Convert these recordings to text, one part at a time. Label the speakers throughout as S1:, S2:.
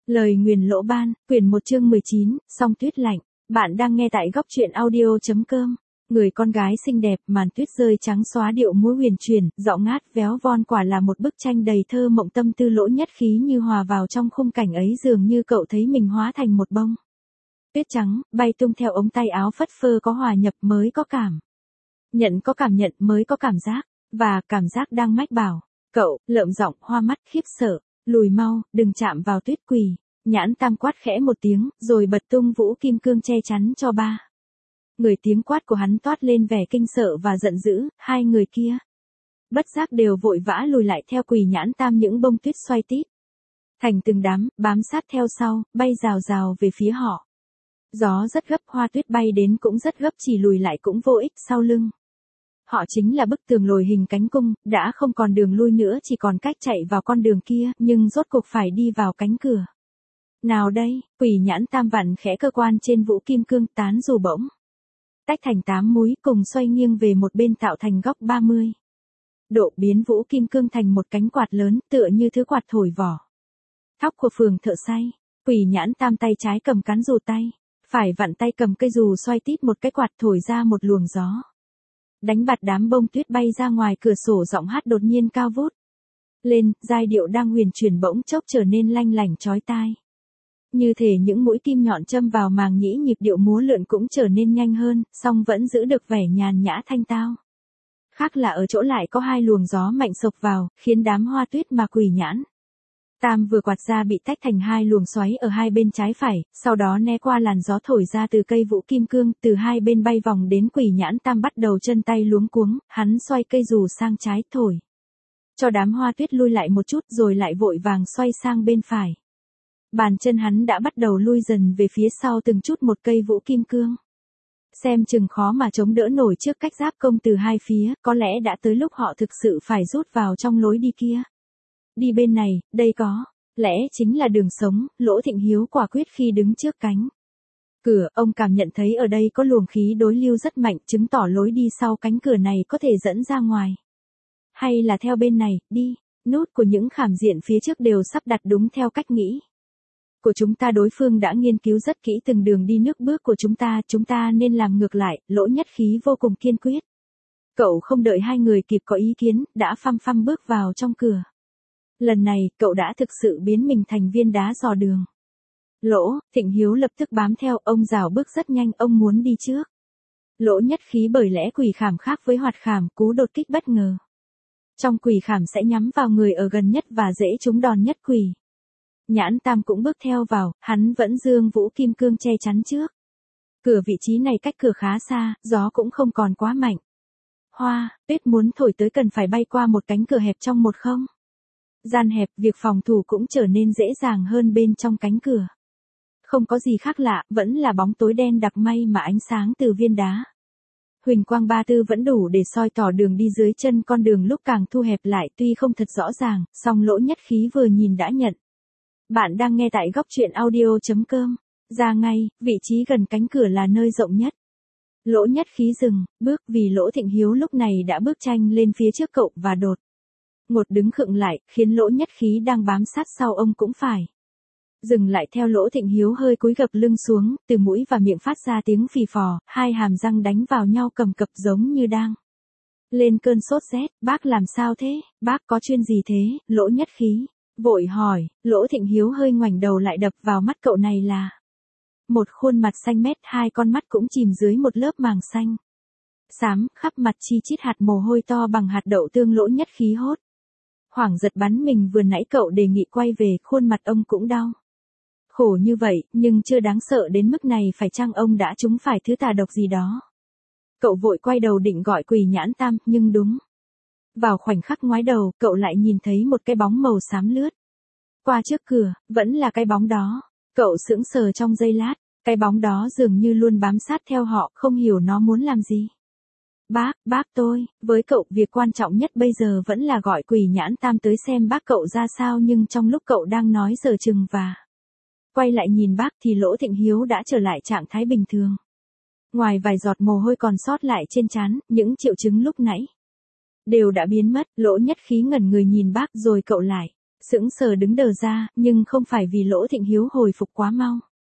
S1: Lời nguyền lỗ ban, quyển 1 chương 19, song tuyết lạnh. Bạn đang nghe tại góc truyện audio.com. Người con gái xinh đẹp, màn tuyết rơi trắng xóa điệu múa huyền chuyển, giọng ngát véo von, quả là một bức tranh đầy thơ mộng. Tâm tư Lỗ Nhất Khí như hòa vào trong khung cảnh ấy, dường như cậu thấy mình hóa thành một bông tuyết trắng, bay tung theo ống tay áo phất phơ. Có hòa nhập mới có cảm nhận, có cảm nhận mới có cảm giác, và cảm giác đang mách bảo cậu, lợm giọng, hoa mắt khiếp sợ. Lùi mau, đừng chạm vào tuyết quỳ. Nhãn Tam quát khẽ một tiếng, rồi bật tung vũ kim cương che chắn cho ba người. Tiếng quát của hắn toát lên vẻ kinh sợ và giận dữ. Hai người kia bất giác đều vội vã lùi lại theo quỳ Nhãn Tam. Những bông tuyết xoay tít thành từng đám, bám sát theo sau, bay rào rào về phía họ. Gió rất gấp, hoa tuyết bay đến cũng rất gấp, chỉ lùi lại cũng vô ích. Sau lưng họ chính là bức tường lồi hình cánh cung, đã không còn đường lui nữa, chỉ còn cách chạy vào con đường kia, nhưng rốt cuộc phải đi vào cánh cửa nào đây? Quỷ Nhãn Tam vặn khẽ cơ quan trên vũ kim cương, tán dù bỗng tách thành 8 múi, cùng xoay nghiêng về một bên tạo thành góc 30 độ, biến vũ kim cương thành một cánh quạt lớn, tựa như thứ quạt thổi vỏ thóc của phường thợ xay. Quỷ Nhãn Tam tay trái cầm cán dù, tay phải vặn tay cầm cây dù, xoay tít một cái quạt, thổi ra một luồng gió, đánh bạt đám bông tuyết bay ra ngoài cửa sổ. Giọng hát đột nhiên cao vút lên, giai điệu đang huyền chuyển bỗng chốc trở nên lanh lảnh chói tai, như thể những mũi kim nhọn châm vào màng nhĩ. Nhịp điệu múa lượn cũng trở nên nhanh hơn, song vẫn giữ được vẻ nhàn nhã thanh tao. Khác là ở chỗ lại có hai luồng gió mạnh xộc vào, khiến đám hoa tuyết mà Quỷ Nhãn Tam vừa quạt ra bị tách thành hai luồng xoáy ở hai bên trái phải, sau đó né qua làn gió thổi ra từ cây vũ kim cương, từ hai bên bay vòng đến. Quỷ Nhãn Tam bắt đầu chân tay luống cuống, hắn xoay cây dù sang trái, thổi cho đám hoa tuyết lui lại một chút, rồi lại vội vàng xoay sang bên phải. Bàn chân hắn đã bắt đầu lui dần về phía sau từng chút một. Cây vũ kim cương xem chừng khó mà chống đỡ nổi trước cách giáp công từ hai phía, có lẽ đã tới lúc họ thực sự phải rút vào trong lối đi kia. Đi bên này, đây có lẽ chính là đường sống. Lỗ Thịnh Hiếu quả quyết khi đứng trước cánh cửa, ông cảm nhận thấy ở đây có luồng khí đối lưu rất mạnh, chứng tỏ lối đi sau cánh cửa này có thể dẫn ra ngoài. Hay là theo bên này, đi. Nút của những khảm diện phía trước đều sắp đặt đúng theo cách nghĩ của chúng ta. Đối phương đã nghiên cứu rất kỹ từng đường đi nước bước của chúng ta nên làm ngược lại. Lỗ Nhất Khí vô cùng kiên quyết. Cậu không đợi hai người kịp có ý kiến, đã phăm phăm bước vào trong cửa. Lần này, cậu đã thực sự biến mình thành viên đá dò đường. Lỗ Thịnh Hiếu lập tức bám theo, ông rảo bước rất nhanh, ông muốn đi trước. Lỗ Nhất Khí bởi lẽ quỷ khảm khác với hoạt khảm, cú đột kích bất ngờ trong quỷ khảm sẽ nhắm vào người ở gần nhất và dễ trúng đòn nhất. Quỷ Nhãn Tam cũng bước theo vào, hắn vẫn dương vũ kim cương che chắn trước cửa. Vị trí này cách cửa khá xa, gió cũng không còn quá mạnh. Hoa tuyết muốn thổi tới cần phải bay qua một cánh cửa hẹp trong một không gian hẹp, việc phòng thủ cũng trở nên dễ dàng hơn. Bên trong cánh cửa không có gì khác lạ, vẫn là bóng tối đen đặc, may mà ánh sáng từ viên đá huỳnh quang 34 vẫn đủ để soi tỏ đường đi dưới chân. Con đường lúc càng thu hẹp lại, tuy không thật rõ ràng, song Lỗ Nhất Khí vừa nhìn đã nhận. Bạn đang nghe tại góc truyện audio.com. Ra ngay, vị trí gần cánh cửa là nơi rộng nhất. Lỗ Nhất Khí dừng bước, vì Lỗ Thịnh Hiếu lúc này đã bước nhanh lên phía trước cậu và đột ngột đứng khựng lại, khiến Lỗ Nhất Khí đang bám sát sau ông cũng phải dừng lại theo. Lỗ Thịnh Hiếu hơi cúi gập lưng xuống, từ mũi và miệng phát ra tiếng phì phò, hai hàm răng đánh vào nhau cầm cập giống như đang lên cơn sốt rét. Bác làm sao thế? Bác có chuyện gì thế? Lỗ Nhất Khí vội hỏi. Lỗ Thịnh Hiếu hơi ngoảnh đầu lại, đập vào mắt cậu này là một khuôn mặt xanh mét, hai con mắt cũng chìm dưới một lớp màng xanh xám, khắp mặt chi chít hạt mồ hôi to bằng hạt đậu tương. Lỗ Nhất Khí hốt hoảng giật bắn mình, vừa nãy cậu đề nghị quay về, khuôn mặt ông cũng đau khổ như vậy, nhưng chưa đáng sợ đến mức này. Phải chăng ông đã trúng phải thứ tà độc gì đó? Cậu vội quay đầu định gọi Quỷ Nhãn Tam, nhưng đúng vào khoảnh khắc ngoái đầu, cậu lại nhìn thấy một cái bóng màu xám lướt qua trước cửa, vẫn là cái bóng đó. Cậu sững sờ trong giây lát, cái bóng đó dường như luôn bám sát theo họ, không hiểu nó muốn làm gì. Bác tôi, với cậu việc quan trọng nhất bây giờ vẫn là gọi Quỷ Nhãn Tam tới xem bác cậu ra sao. Nhưng trong lúc cậu đang nói dở chừng và quay lại nhìn bác thì Lỗ Thịnh Hiếu đã trở lại trạng thái bình thường. Ngoài vài giọt mồ hôi còn sót lại trên trán, những triệu chứng lúc nãy đều đã biến mất. Lỗ Nhất Khí ngẩn người nhìn bác, rồi cậu lại Sững sờ đứng đờ ra, nhưng không phải vì Lỗ Thịnh Hiếu hồi phục quá mau.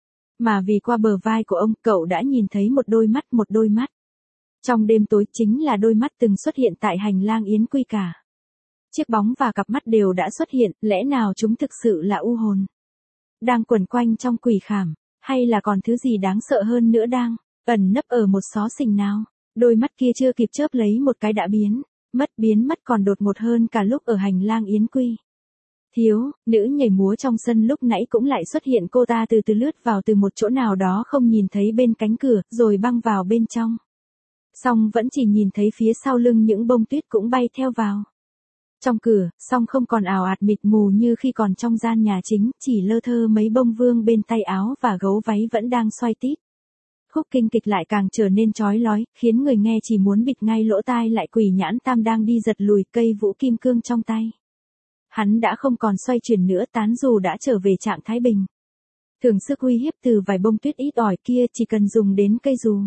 S1: Mà vì qua bờ vai của ông, cậu đã nhìn thấy một đôi mắt. Trong đêm tối chính là đôi mắt từng xuất hiện tại hành lang Yến Quy cả. Chiếc bóng và cặp mắt đều đã xuất hiện, lẽ nào chúng thực sự là u hồn? Đang quẩn quanh trong quỷ khảm, hay là còn thứ gì đáng sợ hơn nữa đang ẩn nấp ở một xó xỉnh nào? Đôi mắt kia chưa kịp chớp lấy một cái đã biến mất còn đột ngột hơn cả lúc ở hành lang Yến Quy. Thiếu, nữ nhảy múa trong sân lúc nãy cũng lại xuất hiện, cô ta từ từ lướt vào từ một chỗ nào đó không nhìn thấy bên cánh cửa, rồi băng vào bên trong. Song vẫn chỉ nhìn thấy phía sau lưng những bông tuyết cũng bay theo vào. Trong cửa, song không còn ảo ạt mịt mù như khi còn trong gian nhà chính, chỉ lơ thơ mấy bông vương bên tay áo và gấu váy vẫn đang xoay tít. Khúc kinh kịch lại càng trở nên chói lói, khiến người nghe chỉ muốn bịt ngay lỗ tai lại. Quỷ Nhãn Tam đang đi giật lùi cây vũ kim cương trong tay. Hắn đã không còn xoay chuyển nữa, tán dù đã trở về trạng thái bình. Thường sức uy hiếp từ vài bông tuyết ít ỏi kia chỉ cần dùng đến cây dù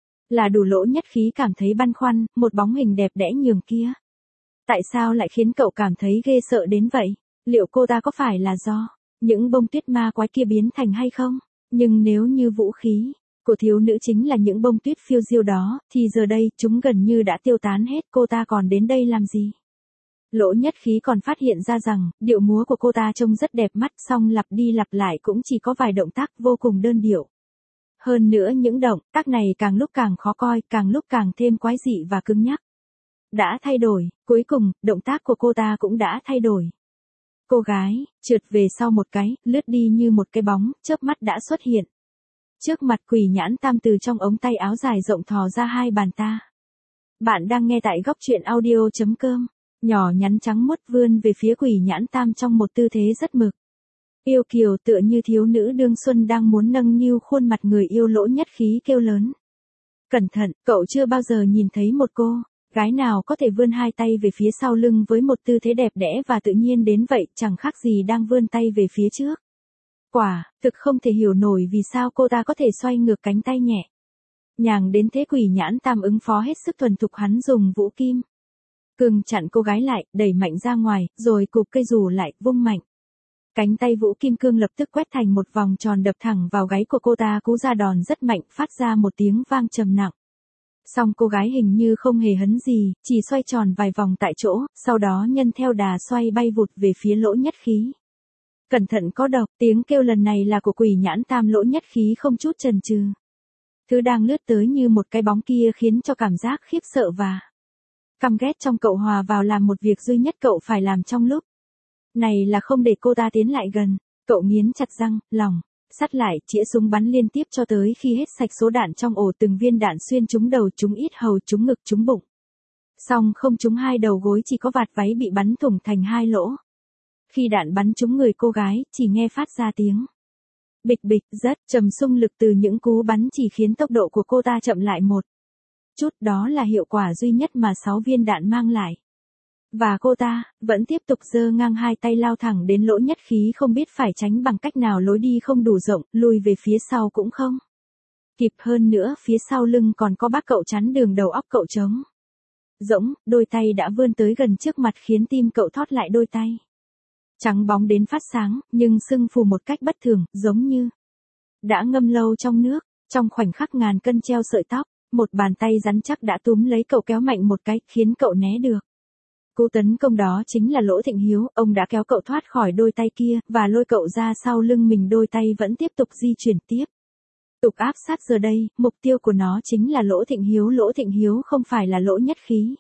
S1: là đủ. Lỗ Nhất Khí cảm thấy băn khoăn, một bóng hình đẹp đẽ nhường kia. Tại sao lại khiến cậu cảm thấy ghê sợ đến vậy? Liệu cô ta có phải là do những bông tuyết ma quái kia biến thành hay không? Nhưng nếu như vũ khí của thiếu nữ chính là những bông tuyết phiêu diêu đó, thì giờ đây chúng gần như đã tiêu tán hết, cô ta còn đến đây làm gì? Lỗ Nhất Khí còn phát hiện ra rằng, điệu múa của cô ta trông rất đẹp mắt, song lặp đi lặp lại cũng chỉ có vài động tác vô cùng đơn điệu. Hơn nữa những động tác này càng lúc càng khó coi, càng lúc càng thêm quái dị và cứng nhắc. Đã thay đổi, cuối cùng, động tác của cô ta cũng đã thay đổi. Cô gái, trượt về sau một cái, lướt đi như một cái bóng, chớp mắt đã xuất hiện. Trước mặt Quỷ Nhãn Tam, từ trong ống tay áo dài rộng thò ra hai bàn ta. Bạn đang nghe tại góc truyện audio.com. Nhỏ nhắn trắng muốt vươn về phía Quỷ Nhãn Tam trong một tư thế rất mực yêu kiều, tựa như thiếu nữ đương xuân đang muốn nâng niu khuôn mặt người yêu. Lỗ Nhất Khí kêu lớn. Cẩn thận, cậu chưa bao giờ nhìn thấy một cô gái nào có thể vươn hai tay về phía sau lưng với một tư thế đẹp đẽ và tự nhiên đến vậy, chẳng khác gì đang vươn tay về phía trước. Quả thực không thể hiểu nổi vì sao cô ta có thể xoay ngược cánh tay nhẹ nhàng đến thế. Quỷ Nhãn Tam ứng phó hết sức thuần thục, hắn dùng vũ kim cương chặn cô gái lại, đẩy mạnh ra ngoài, rồi cụp cây dù lại, vung mạnh. Cánh tay vũ kim cương lập tức quét thành một vòng tròn đập thẳng vào gáy của cô ta, cú ra đòn rất mạnh, phát ra một tiếng vang trầm nặng. Song cô gái hình như không hề hấn gì, chỉ xoay tròn vài vòng tại chỗ, sau đó nhân theo đà xoay bay vụt về phía Lỗ Nhất Khí. Cẩn thận có độc, tiếng kêu lần này là của Quỷ Nhãn Tam. Lỗ Nhất Khí không chút chần chừ. Thứ đang lướt tới như một cái bóng kia khiến cho cảm giác khiếp sợ và căm ghét trong cậu hòa vào làm một việc duy nhất cậu phải làm trong lúc này là không để cô ta tiến lại gần. Cậu nghiến chặt răng, lòng sắt lại, chĩa súng bắn liên tiếp cho tới khi hết sạch số đạn trong ổ. Từng viên đạn xuyên trúng đầu, trúng yết hầu, trúng ngực, trúng bụng. Song không trúng hai đầu gối, chỉ có vạt váy bị bắn thủng thành hai lỗ. Khi đạn bắn trúng người cô gái, chỉ nghe phát ra tiếng bịch bịch rất trầm. Xung lực từ những cú bắn chỉ khiến tốc độ của cô ta chậm lại một chút, đó là hiệu quả duy nhất mà 6 viên đạn mang lại. Và cô ta vẫn tiếp tục giơ ngang hai tay lao thẳng đến Lỗ Nhất Khí, không biết phải tránh bằng cách nào. Lối đi không đủ rộng, lùi về phía sau cũng không kịp, hơn nữa phía sau lưng còn có bác cậu chắn đường. Đầu óc cậu trống rỗng, đôi tay đã vươn tới gần trước mặt khiến tim cậu thót lại. Đôi tay trắng bóng đến phát sáng, nhưng sưng phù một cách bất thường, giống như đã ngâm lâu trong nước. Trong khoảnh khắc ngàn cân treo sợi tóc, một bàn tay rắn chắc đã túm lấy cậu, kéo mạnh một cái, khiến cậu né được. Cú tấn công đó chính là Lỗ Thịnh Hiếu, ông đã kéo cậu thoát khỏi đôi tay kia, và lôi cậu ra sau lưng mình. Đôi tay vẫn tiếp tục di chuyển tiếp tục áp sát. Giờ đây, mục tiêu của nó chính là Lỗ Thịnh Hiếu. Lỗ Thịnh Hiếu không phải là Lỗ Nhất Khí.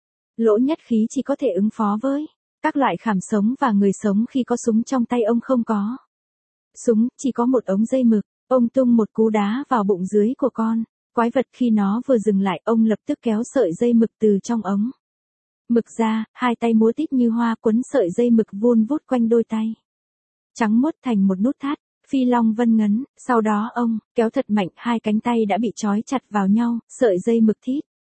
S1: Lỗ Nhất Khí chỉ có thể ứng phó với các loại khảm sống và người sống khi có súng trong tay. Ông không có súng, chỉ có một ống dây mực. Ông tung một cú đá vào bụng dưới của con quái vật. Khi nó vừa dừng lại, ông lập tức kéo sợi dây mực từ trong ống mực ra, hai tay múa tít như hoa, quấn sợi dây mực vun vút quanh đôi tay trắng muốt thành một nút thắt phi long vân ngấn. Sau đó ông kéo thật mạnh, hai cánh tay đã bị trói chặt vào nhau, sợi dây mực thít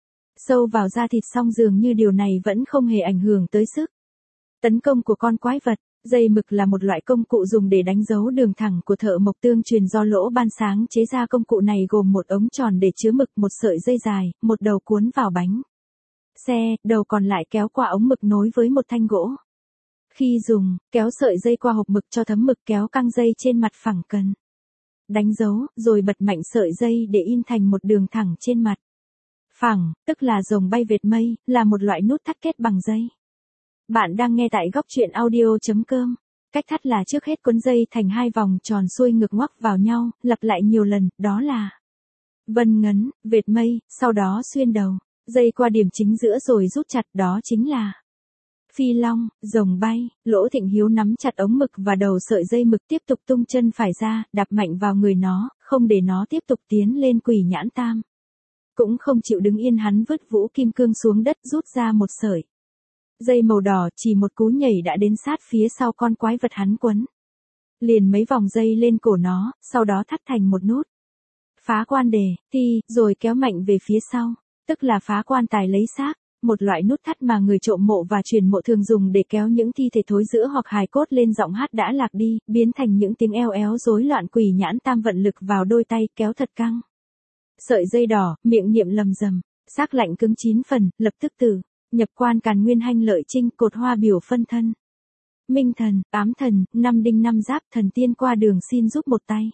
S1: sâu vào da thịt. Song dường như điều này vẫn không hề ảnh hưởng tới sức tấn công của con quái vật. Dây mực là một loại công cụ dùng để đánh dấu đường thẳng của thợ mộc tương truyền do Lỗ Ban sáng chế ra. Công cụ này gồm một ống tròn để chứa mực, một sợi dây dài, một đầu cuốn vào bánh xe, đầu còn lại kéo qua ống mực nối với một thanh gỗ. Khi dùng, kéo sợi dây qua hộp mực cho thấm mực, kéo căng dây trên mặt phẳng cần. Đánh dấu, rồi bật mạnh sợi dây để in thành một đường thẳng trên mặt phẳng, tức là rồng bay vệt mây, là một loại nút thắt kết bằng dây. Bạn đang nghe tại góc truyện audio.com. Cách thắt là trước hết cuốn dây thành hai vòng tròn xuôi ngược ngoắc vào nhau, lặp lại nhiều lần, đó là vân ngấn, vệt mây, sau đó xuyên đầu dây qua điểm chính giữa rồi rút chặt, đó chính là phi long, rồng bay. Lỗ Thịnh Hiếu nắm chặt ống mực và đầu sợi dây mực, tiếp tục tung chân phải ra, đạp mạnh vào người nó, không để nó tiếp tục tiến lên Quỷ Nhãn Tam. Cũng không chịu đứng yên, hắn vứt vũ kim cương xuống đất, rút ra một sợi dây màu đỏ, chỉ một cú nhảy đã đến sát phía sau con quái vật, hắn quấn liền mấy vòng dây lên cổ nó, sau đó thắt thành một nút phá quan đề thi, rồi kéo mạnh về phía sau, tức là phá quan tài lấy xác, một loại nút thắt mà người trộm mộ và truyền mộ thường dùng để kéo những thi thể thối rữa hoặc hài cốt lên. Giọng hát đã lạc đi, biến thành những tiếng eo éo rối loạn. Quỷ Nhãn Tam vận lực vào đôi tay, kéo thật căng sợi dây đỏ, miệng niệm lầm rầm, xác lạnh cứng 9 phần, lập tức tử nhập quan càn nguyên hanh lợi trinh, cột hoa biểu phân thân minh thần, ám thần, năm đinh năm giáp, thần tiên qua đường xin giúp một tay.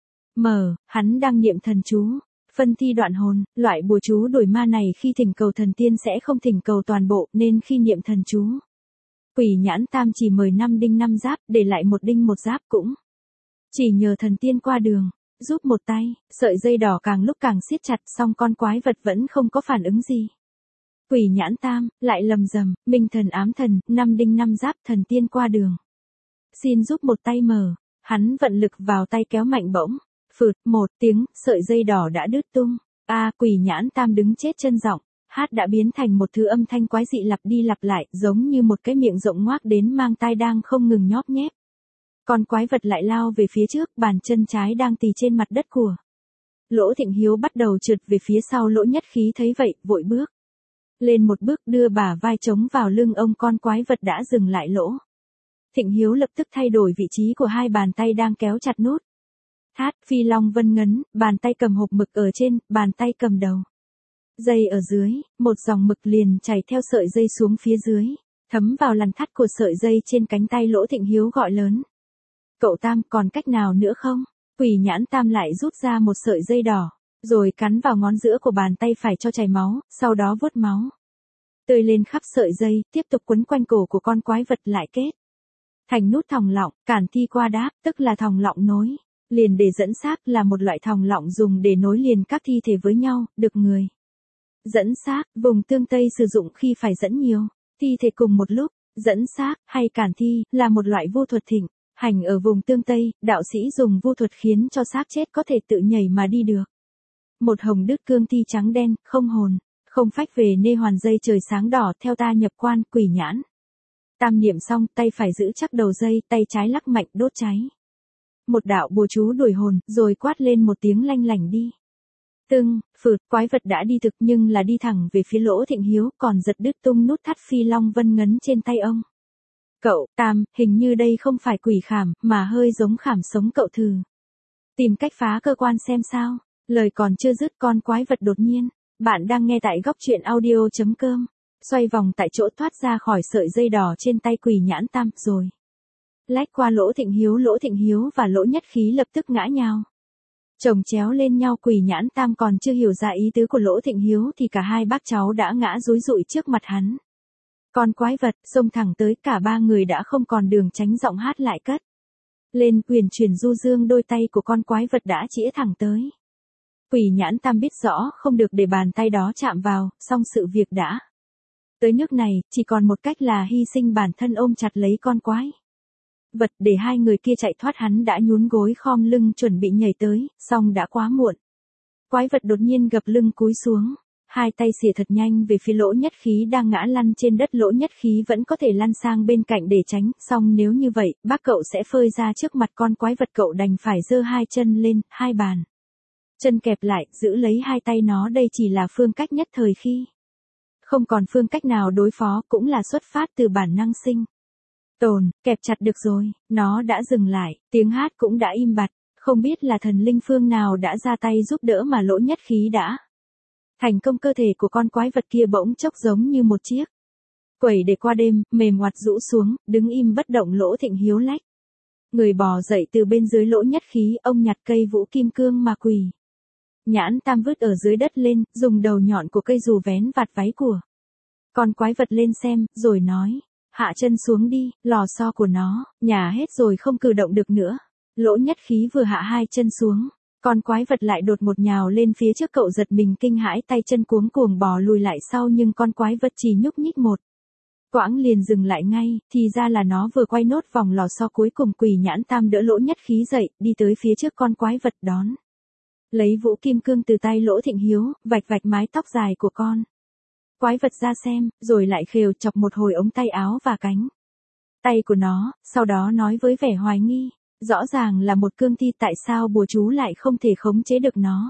S1: Hắn đang niệm thần chú phân thi đoạn hồn. Loại bùa chú đuổi ma này khi thỉnh cầu thần tiên sẽ không thỉnh cầu toàn bộ, nên khi niệm thần chú, Quỷ Nhãn Tam chỉ mời năm đinh năm giáp, để lại một đinh một giáp, cũng chỉ nhờ thần tiên qua đường giúp một tay. Sợi dây đỏ càng lúc càng siết chặt, song con quái vật vẫn không có phản ứng gì. Quỷ Nhãn Tam lại lầm rầm, minh thần, ám thần, năm đinh năm giáp, thần tiên qua đường xin giúp một tay. Hắn vận lực vào tay, kéo mạnh, bỗng phượt một tiếng, sợi dây đỏ đã đứt tung. Quỷ Nhãn Tam đứng chết chân, giọng hát đã biến thành một thứ âm thanh quái dị lặp đi lặp lại, giống như một cái miệng rộng ngoác đến mang tai đang không ngừng nhóp nhép. Con quái vật lại lao về phía trước, bàn chân trái đang tì trên mặt đất của Lỗ Thịnh Hiếu bắt đầu trượt về phía sau. Lỗ Nhất Khí thấy vậy, vội bước lên một bước, đưa bả vai chống vào lưng ông. Con quái vật đã dừng lại. Lỗ Thịnh Hiếu lập tức thay đổi vị trí của hai bàn tay đang kéo chặt nút thắt. Phi long vân ngấn, bàn tay cầm hộp mực ở trên, bàn tay cầm đầu dây ở dưới, một dòng mực liền chảy theo sợi dây xuống phía dưới, thấm vào lằn thắt của sợi dây trên cánh tay. Lỗ Thịnh Hiếu gọi lớn: "Cậu Tam, còn cách nào nữa không?" Quỷ Nhãn Tam lại rút ra một sợi dây đỏ, rồi cắn vào ngón giữa của bàn tay phải cho chảy máu, sau đó vuốt máu tươi lên khắp sợi dây, tiếp tục quấn quanh cổ của con quái vật, lại kết thành nút thòng lọng. Cản thi qua đáp, tức là thòng lọng nối liền để dẫn xác, là một loại thòng lọng dùng để nối liền các thi thể với nhau, được người dẫn xác vùng tương Tây sử dụng khi phải dẫn nhiều thi thể cùng một lúc. Dẫn xác hay cản thi là một loại vu thuật thịnh hành ở vùng tương Tây. Đạo sĩ dùng vu thuật khiến cho xác chết có thể tự nhảy mà đi được. Một hồng đứt cương thi trắng đen, không hồn không phách, về nê hoàn dây trời sáng đỏ, theo ta nhập quan. Quỷ Nhãn Tam niệm xong, tay phải giữ chắc đầu dây, tay trái lắc mạnh, đốt cháy một đạo bùa chú đuổi hồn, rồi quát lên một tiếng lanh lảnh đi. Tưng, phượt, quái vật đã đi thực, nhưng là đi thẳng về phía Lỗ Thịnh Hiếu, còn giật đứt tung nút thắt phi long vân ngấn trên tay ông. "Cậu Tam, hình như đây không phải quỷ khảm, mà hơi giống khảm sống, cậu thử tìm cách phá cơ quan xem sao." Lời còn chưa dứt, con quái vật đột nhiên. Bạn đang nghe tại góc truyện audio.com. Xoay vòng tại chỗ, thoát ra khỏi sợi dây đỏ trên tay Quỷ Nhãn Tam, rồi lách qua Lỗ Thịnh Hiếu. Lỗ Thịnh Hiếu và Lỗ Nhất Khí lập tức ngã nhào chồng chéo lên nhau. Quỷ Nhãn Tam còn chưa hiểu ra ý tứ của Lỗ Thịnh Hiếu thì cả hai bác cháu đã ngã rúi rụi trước mặt hắn. Con quái vật xông thẳng tới, cả ba người đã không còn đường tránh. Giọng hát lại cất lên, quyền chuyển du dương, đôi tay của con quái vật đã chĩa thẳng tới. Quỷ Nhãn Tam biết rõ không được để bàn tay đó chạm vào, song sự việc đã tới nước này, chỉ còn một cách là hy sinh bản thân ôm chặt lấy con quái vật để hai người kia chạy thoát. Hắn đã nhún gối khom lưng chuẩn bị nhảy tới, song đã quá muộn. Quái vật đột nhiên gập lưng cúi xuống, hai tay xỉa thật nhanh về phía Lỗ Nhất Khí đang ngã lăn trên đất. Lỗ Nhất Khí vẫn có thể lăn sang bên cạnh để tránh, song nếu như vậy, bác cậu sẽ phơi ra trước mặt con quái vật. Cậu đành phải giơ hai chân lên, hai bàn chân kẹp lại, giữ lấy hai tay nó. Đây chỉ là phương cách nhất thời, khi không còn phương cách nào đối phó, cũng là xuất phát từ bản năng sinh tồn. Kẹp chặt được rồi, nó đã dừng lại, tiếng hát cũng đã im bặt. Không biết là thần linh phương nào đã ra tay giúp đỡ mà Lỗ Nhất Khí đã thành công. Cơ thể của con quái vật kia bỗng chốc giống như một chiếc Quẩy để qua đêm, mềm ngoặt rũ xuống, đứng im bất động Lỗ Thịnh Hiếu lách. Người bò dậy từ bên dưới Lỗ Nhất Khí, ông nhặt cây vũ kim cương mà quỳ. Nhãn Tam vứt ở dưới đất lên, dùng đầu nhọn của cây dù vén vạt váy của con quái vật lên xem, rồi nói, hạ chân xuống đi, lò xo của nó, nhả hết rồi không cử động được nữa. Lỗ Nhất Khí vừa hạ hai chân xuống, con quái vật lại đột một nhào lên phía trước, cậu giật mình kinh hãi, tay chân cuống cuồng bò lùi lại sau, nhưng con quái vật chỉ nhúc nhích một quãng liền dừng lại ngay, thì ra là nó vừa quay nốt vòng lò xo cuối cùng. Quỳ Nhãn Tam đỡ Lỗ Nhất Khí dậy, đi tới phía trước con quái vật, đón lấy vũ kim cương từ tay Lỗ Thịnh Hiếu, vạch vạch mái tóc dài của con quái vật ra xem, rồi lại khều chọc một hồi ống tay áo và cánh tay của nó, sau đó nói với vẻ hoài nghi, rõ ràng là một cương thi, tại sao bùa chú lại không thể khống chế được nó.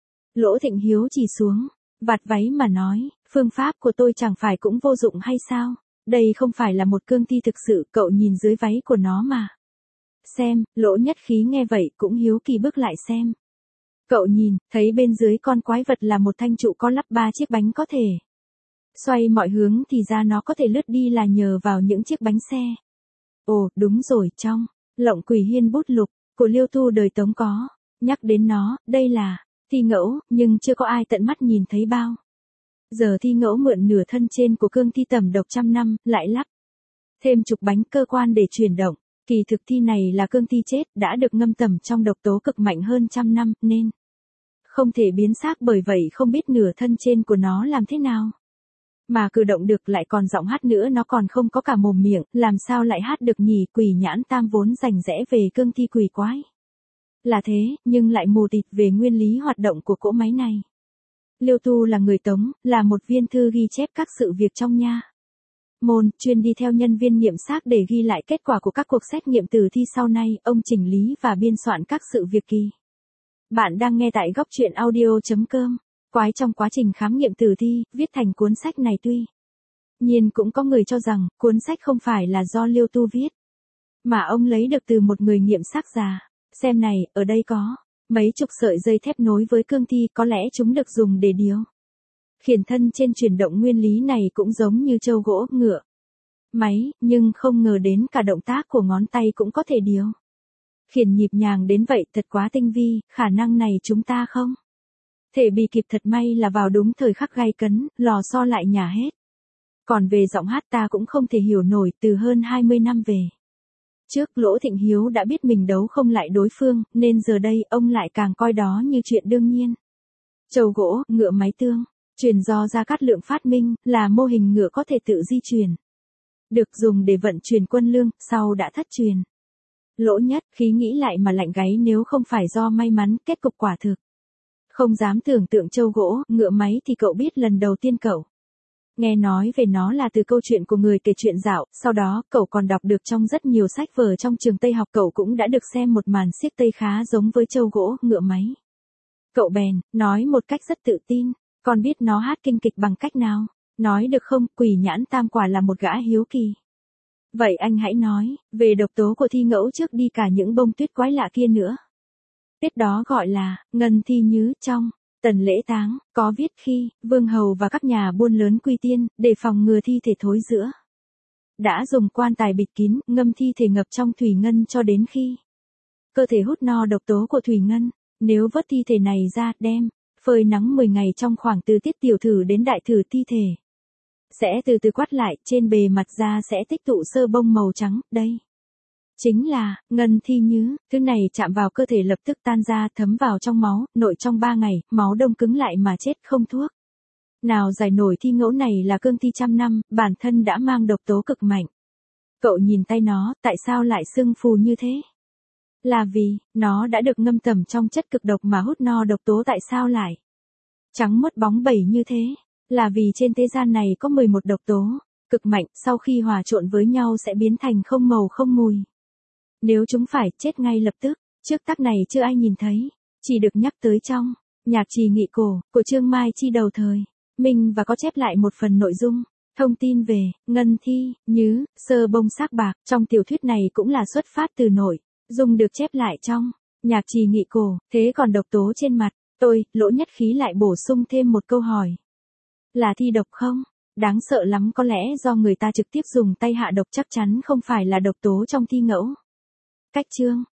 S1: Lỗ Thịnh Hiếu chỉ xuống vạt váy mà nói, phương pháp của tôi chẳng phải cũng vô dụng hay sao? Đây không phải là một cương thi thực sự, cậu nhìn dưới váy của nó mà xem. Lỗ Nhất Khí nghe vậy cũng hiếu kỳ bước lại xem. Cậu nhìn, thấy bên dưới con quái vật là một thanh trụ có lắp 3 chiếc bánh có thể xoay mọi hướng, thì ra nó có thể lướt đi là nhờ vào những chiếc bánh xe. Ồ, đúng rồi, trong Lộng Quỷ Hiên bút lục của Liêu Thu đời Tống có nhắc đến nó, đây là thi ngẫu, nhưng chưa có ai tận mắt nhìn thấy bao giờ. Thi ngẫu mượn nửa thân trên của cương thi tẩm độc trăm năm, lại lắp thêm chục bánh cơ quan để chuyển động. Kỳ thực thi này là cương thi chết, đã được ngâm tẩm trong độc tố cực mạnh hơn trăm năm, nên không thể biến xác, bởi vậy không biết nửa thân trên của nó làm thế nào mà cử động được, lại còn giọng hát nữa, nó còn không có cả mồm miệng, làm sao lại hát được nhỉ? Quỳ Nhãn Tam vốn rành rẽ về cương thi quỷ quái là thế, nhưng lại mù tịt về nguyên lý hoạt động của cỗ máy này. Liêu Tu là người Tống, là một viên thư ghi chép các sự việc trong nha môn, chuyên đi theo nhân viên nghiệm xác để ghi lại kết quả của các cuộc xét nghiệm tử thi. Sau này, ông chỉnh lý và biên soạn các sự việc kỳ. Bạn đang nghe tại góc truyện audio.com. Quái trong quá trình khám nghiệm tử thi, viết thành cuốn sách này. Tuy nhiên cũng có người cho rằng, cuốn sách không phải là do Liêu Tu viết, mà ông lấy được từ một người nghiệm xác già. Xem này, ở đây có mấy chục sợi dây thép nối với cương thi, có lẽ chúng được dùng để điều khiển thân trên chuyển động. Nguyên lý này cũng giống như trâu gỗ, ngựa, máy, nhưng không ngờ đến cả động tác của ngón tay cũng có thể điều khiển nhịp nhàng đến vậy, thật quá tinh vi, khả năng này chúng ta không thể bị kịp. Thật may là vào đúng thời khắc gay cấn, lò xo lại nhả hết. Còn về giọng hát ta cũng không thể hiểu nổi, từ hơn 20 năm về trước, Lỗ Thịnh Hiếu đã biết mình đấu không lại đối phương, nên giờ đây ông lại càng coi đó như chuyện đương nhiên. Trâu gỗ, ngựa máy tương, truyền do Gia Cát Lượng phát minh, là mô hình ngựa có thể tự di chuyển, được dùng để vận chuyển quân lương, sau đã thất truyền. Lỗ Nhất Khí nghĩ lại mà lạnh gáy, nếu không phải do may mắn, kết cục quả thực không dám tưởng tượng. Trâu gỗ, ngựa máy thì cậu biết lần đầu tiên cậu nghe nói về nó là từ câu chuyện của người kể chuyện dạo, sau đó cậu còn đọc được trong rất nhiều sách vở trong trường Tây học. Cậu cũng đã được xem một màn xiếc Tây khá giống với trâu gỗ, ngựa máy. Cậu bèn nói một cách rất tự tin, con biết nó hát kinh kịch bằng cách nào, nói được không? Quỳ Nhãn Tam quả là một gã hiếu kỳ. Vậy anh hãy nói về độc tố của thi ngẫu trước đi, cả những bông tuyết quái lạ kia nữa. Tiết đó gọi là ngân thi nhứ. Trong Tần Lễ Táng có viết, khi vương hầu và các nhà buôn lớn quy tiên, để phòng ngừa thi thể thối rữa, đã dùng quan tài bịt kín, ngâm thi thể ngập trong thủy ngân cho đến khi cơ thể hút no độc tố của thủy ngân. Nếu vớt thi thể này ra, đem phơi nắng 10 ngày, trong khoảng từ tiết tiểu thử đến đại thử, thi thể sẽ từ từ quắt lại, trên bề mặt da sẽ tích tụ sơ bông màu trắng. Đây chính là ngân thi nhứ. Thứ này chạm vào cơ thể lập tức tan ra, thấm vào trong máu, nội trong 3 ngày, máu đông cứng lại mà chết, không thuốc nào giải nổi. Thi ngẫu này là cương thi trăm năm, bản thân đã mang độc tố cực mạnh. Cậu nhìn tay nó, tại sao lại sưng phù như thế? Là vì nó đã được ngâm tẩm trong chất cực độc mà hút no độc tố. Tại sao lại trắng mốt bóng bẩy như thế? Là vì trên thế gian này có 11 độc tố cực mạnh, sau khi hòa trộn với nhau sẽ biến thành không màu không mùi. Nếu chúng phải, chết ngay lập tức. Trước tác này chưa ai nhìn thấy, chỉ được nhắc tới trong Nhạc Trì Nghị Cổ của Trương Mai Chi đầu thời Minh, và có chép lại một phần nội dung thông tin về ngân thi nhứ, sơ bông xác bạc. Trong tiểu thuyết này cũng là xuất phát từ nội dung được chép lại trong Nhạc Trì Nghị Cổ. Thế còn độc tố trên mặt, tôi, Lỗ Nhất Khí lại bổ sung thêm một câu hỏi, là thi độc không? Đáng sợ lắm, có lẽ do người ta trực tiếp dùng tay hạ độc, chắc chắn không phải là độc tố trong thi ngẫu. Cách chương